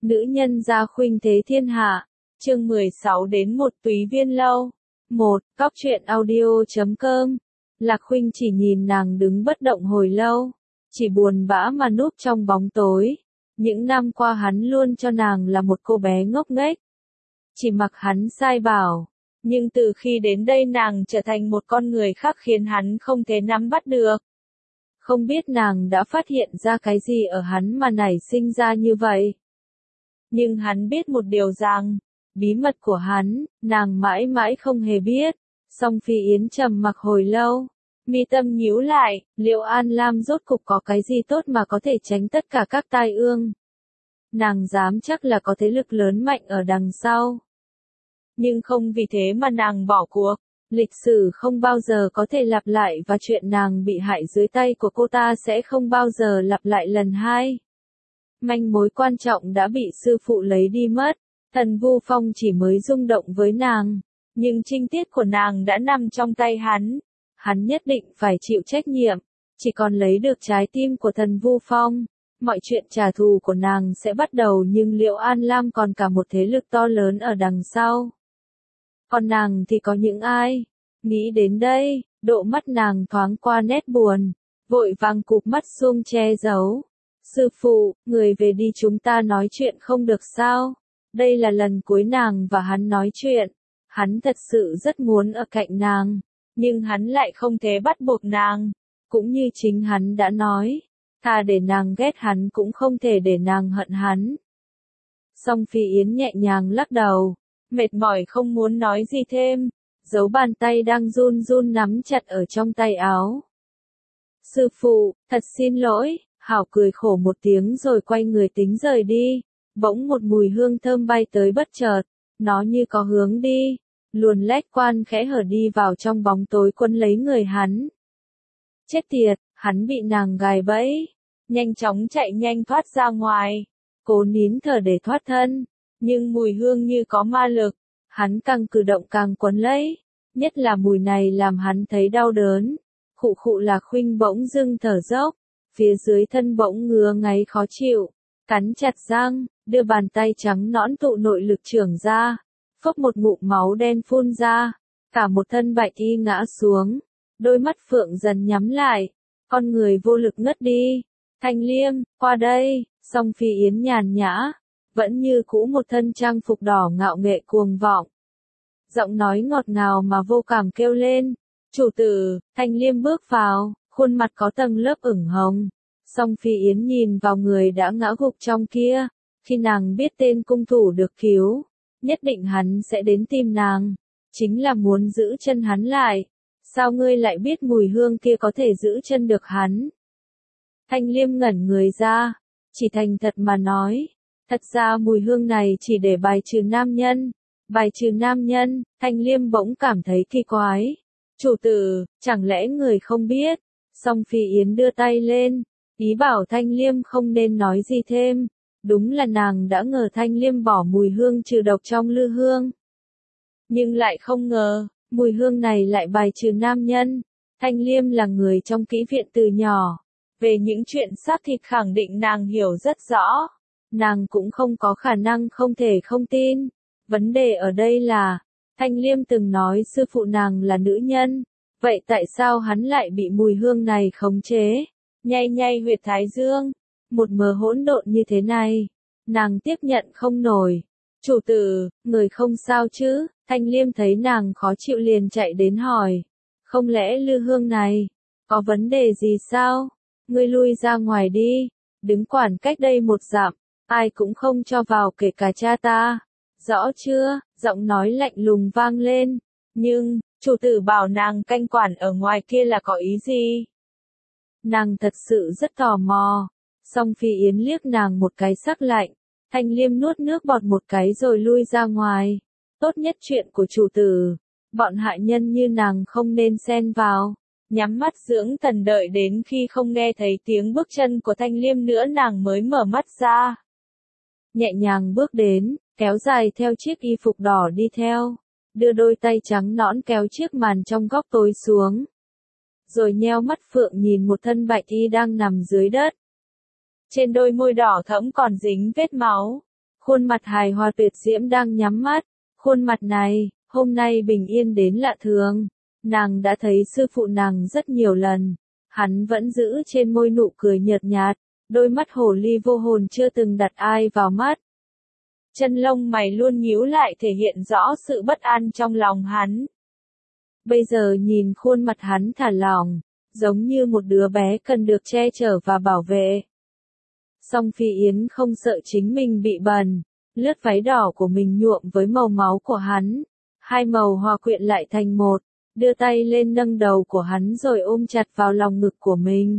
Nữ nhân gia khuynh thế thiên hạ. Chương 16 đến một Túy Viên Lâu. 1. Cóc truyện audio.com. Lạc Khuynh chỉ nhìn nàng đứng bất động hồi lâu, chỉ buồn bã mà núp trong bóng tối. Những năm qua hắn luôn cho nàng là một cô bé ngốc nghếch, chỉ mặc hắn sai bảo. Nhưng từ khi đến đây nàng trở thành một con người khác khiến hắn không thể nắm bắt được. Không biết nàng đã phát hiện ra cái gì ở hắn mà nảy sinh ra như vậy. Nhưng hắn biết một điều rằng, bí mật của hắn, nàng mãi mãi không hề biết. Song Phi Yến trầm mặc hồi lâu, mi tâm nhíu lại, liệu An Lam rốt cục có cái gì tốt mà có thể tránh tất cả các tai ương. Nàng dám chắc là có thế lực lớn mạnh ở đằng sau. Nhưng không vì thế mà nàng bỏ cuộc. Lịch sử không bao giờ có thể lặp lại và chuyện nàng bị hại dưới tay của cô ta sẽ không bao giờ lặp lại lần hai. Manh mối quan trọng đã bị sư phụ lấy đi mất. Thần Vu Phong chỉ mới rung động với nàng, nhưng trinh tiết của nàng đã nằm trong tay hắn. Hắn nhất định phải chịu trách nhiệm, chỉ còn lấy được trái tim của Thần Vu Phong, mọi chuyện trả thù của nàng sẽ bắt đầu. Nhưng liệu An Lam còn cả một thế lực to lớn ở đằng sau? Còn nàng thì có những ai? Nghĩ đến đây, độ mắt nàng thoáng qua nét buồn, vội vàng cụp mắt xuống che giấu. Sư phụ, người về đi, chúng ta nói chuyện không được sao? Đây là lần cuối nàng và hắn nói chuyện. Hắn thật sự rất muốn ở cạnh nàng, nhưng hắn lại không thể bắt buộc nàng. Cũng như chính hắn đã nói, thà để nàng ghét hắn cũng không thể để nàng hận hắn. Song Phi Yến nhẹ nhàng lắc đầu, mệt mỏi không muốn nói gì thêm, giấu bàn tay đang run run nắm chặt ở trong tay áo. Sư phụ, thật xin lỗi. Hảo cười khổ một tiếng rồi quay người tính rời đi. Bỗng một mùi hương thơm bay tới bất chợt, nó như có hướng đi, luồn lách quan khẽ hở đi vào trong bóng tối quấn lấy người hắn. Chết tiệt, hắn bị nàng gài bẫy, nhanh chóng chạy nhanh thoát ra ngoài, cố nín thở để thoát thân, nhưng mùi hương như có ma lực, hắn càng cử động càng quấn lấy, nhất là mùi này làm hắn thấy đau đớn. Khụ khụ. Lạc Khuynh bỗng dưng thở dốc, phía dưới thân bỗng ngứa ngáy khó chịu, cắn chặt răng, đưa bàn tay trắng nõn tụ nội lực trưởng ra, phốc một ngụm máu đen phun ra, cả một thân bạch y ngã xuống, đôi mắt phượng dần nhắm lại, con người vô lực ngất đi. Thanh Liêm, qua đây. Song Phi Yến nhàn nhã, vẫn như cũ một thân trang phục đỏ ngạo nghệ cuồng vọng. Giọng nói ngọt ngào mà vô cảm kêu lên, chủ tử. Thanh Liêm bước vào, khuôn mặt có tầng lớp ửng hồng. Song Phi Yến nhìn vào người đã ngã gục trong kia, khi nàng biết tên cung thủ được cứu, nhất định hắn sẽ đến tìm nàng, chính là muốn giữ chân hắn lại. Sao ngươi lại biết mùi hương kia có thể giữ chân được hắn? Thanh Liêm ngẩn người ra, chỉ thành thật mà nói, thật ra mùi hương này chỉ để bài trừ nam nhân. Bài trừ nam nhân. Thanh Liêm bỗng cảm thấy kỳ quái. Chủ tử, chẳng lẽ người không biết? Song Phi Yến đưa tay lên, ý bảo Thanh Liêm không nên nói gì thêm. Đúng là nàng đã ngờ Thanh Liêm bỏ mùi hương trừ độc trong lư hương, nhưng lại không ngờ, mùi hương này lại bài trừ nam nhân. Thanh Liêm là người trong kỹ viện từ nhỏ, về những chuyện xác thịt khẳng định nàng hiểu rất rõ. Nàng cũng không có khả năng không thể không tin. Vấn đề ở đây là, Thanh Liêm từng nói sư phụ nàng là nữ nhân, vậy tại sao hắn lại bị mùi hương này khống chế? Nhay nhay huyệt thái dương, một mớ hỗn độn như thế này, nàng tiếp nhận không nổi. Chủ tử, người không sao chứ? Thanh Liêm thấy nàng khó chịu liền chạy đến hỏi, không lẽ lư hương này có vấn đề gì sao? Ngươi lui ra ngoài đi, đứng quản cách đây một dặm, ai cũng không cho vào kể cả cha ta. Rõ chưa? Giọng nói lạnh lùng vang lên. Nhưng, chủ tử bảo nàng canh quản ở ngoài kia là có ý gì? Nàng thật sự rất tò mò. Song Phi Yến liếc nàng một cái sắc lạnh. Thanh Liêm nuốt nước bọt một cái rồi lui ra ngoài. Tốt nhất chuyện của chủ tử, bọn hạ nhân như nàng không nên xen vào. Nhắm mắt dưỡng thần đợi đến khi không nghe thấy tiếng bước chân của Thanh Liêm nữa nàng mới mở mắt ra. Nhẹ nhàng bước đến, kéo dài theo chiếc y phục đỏ đi theo, đưa đôi tay trắng nõn kéo chiếc màn trong góc tối xuống. Rồi nheo mắt phượng nhìn một thân bạch y đang nằm dưới đất. Trên đôi môi đỏ thẫm còn dính vết máu, Khuôn mặt hài hòa tuyệt diễm đang nhắm mắt. Khuôn mặt này, hôm nay bình yên đến lạ thường. Nàng đã thấy sư phụ nàng rất nhiều lần. Hắn vẫn giữ trên môi nụ cười nhợt nhạt, đôi mắt hồ ly vô hồn chưa từng đặt ai vào mắt. Chân lông mày luôn nhíu lại thể hiện rõ sự bất an trong lòng hắn. Bây giờ nhìn khuôn mặt hắn thả lỏng, giống như một đứa bé cần được che chở và bảo vệ. Song Phi Yến không sợ chính mình bị bẩn, lướt váy đỏ của mình nhuộm với màu máu của hắn. Hai màu hòa quyện lại thành một, đưa tay lên nâng đầu của hắn rồi ôm chặt vào lòng ngực của mình.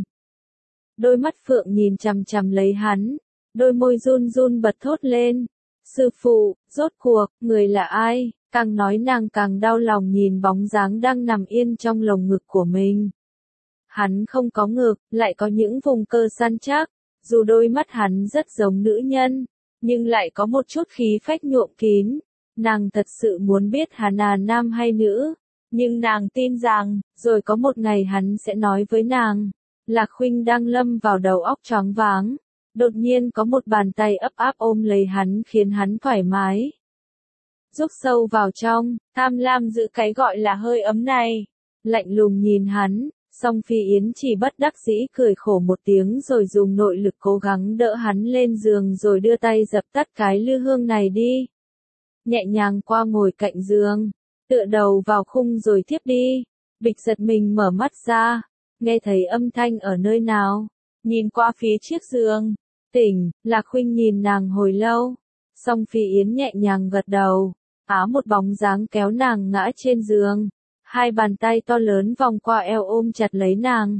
Đôi mắt phượng nhìn chằm chằm lấy hắn, đôi môi run run bật thốt lên. Sư phụ, rốt cuộc, người là ai? Càng nói nàng càng đau lòng nhìn bóng dáng đang nằm yên trong lồng ngực của mình. Hắn không có ngực, lại có những vùng cơ săn chắc, dù đôi mắt hắn rất giống nữ nhân, nhưng lại có một chút khí phách nhuộm kín. Nàng thật sự muốn biết hắn là nam hay nữ, nhưng nàng tin rằng, rồi có một ngày hắn sẽ nói với nàng. Lạc Khuynh đang lâm vào đầu óc choáng váng. Đột nhiên có một bàn tay ấp áp ôm lấy hắn khiến hắn thoải mái. Rút sâu vào trong, tham lam giữ cái gọi là hơi ấm này. Lạnh lùng nhìn hắn, song Phi Yến chỉ bất đắc dĩ cười khổ một tiếng rồi dùng nội lực cố gắng đỡ hắn lên giường rồi đưa tay dập tắt cái lư hương này đi. Nhẹ nhàng qua ngồi cạnh giường, tựa đầu vào khung rồi thiếp đi. Bịch giật mình mở mắt ra, nghe thấy âm thanh ở nơi nào, nhìn qua phía chiếc giường. Tỉnh, Lạc Khuynh nhìn nàng hồi lâu, song Phi Yến nhẹ nhàng gật đầu, một bóng dáng kéo nàng ngã trên giường, hai bàn tay to lớn vòng qua eo ôm chặt lấy nàng.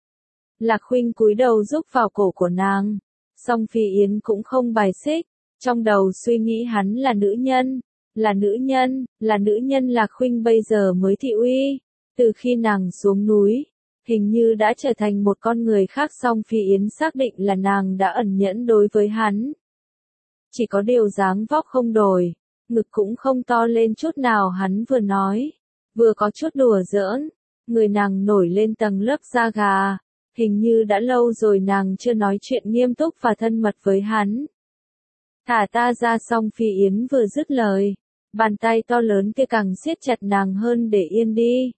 Lạc Khuynh cúi đầu rúc vào cổ của nàng, song Phi Yến cũng không bài xích, trong đầu suy nghĩ hắn là nữ nhân, là nữ nhân, là nữ nhân. Lạc Khuynh bây giờ mới thị uy, từ khi nàng xuống núi. Hình như đã trở thành một con người khác. Song Phi Yến xác định là nàng đã ẩn nhẫn đối với hắn. Chỉ có điều dáng vóc không đổi, ngực cũng không to lên chút nào. Hắn vừa nói, vừa có chút đùa giỡn, người nàng nổi lên tầng lớp da gà. Hình như đã lâu rồi nàng chưa nói chuyện nghiêm túc và thân mật với hắn. Thả ta ra. Song Phi Yến vừa dứt lời, bàn tay to lớn kia càng siết chặt nàng hơn để yên đi.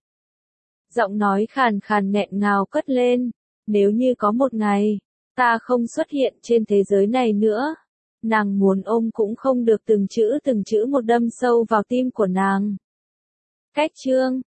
Giọng nói khàn khàn nghẹn ngào cất lên, nếu như có một ngày, ta không xuất hiện trên thế giới này nữa. Nàng muốn ôm cũng không được, từng chữ một đâm sâu vào tim của nàng. Cách chương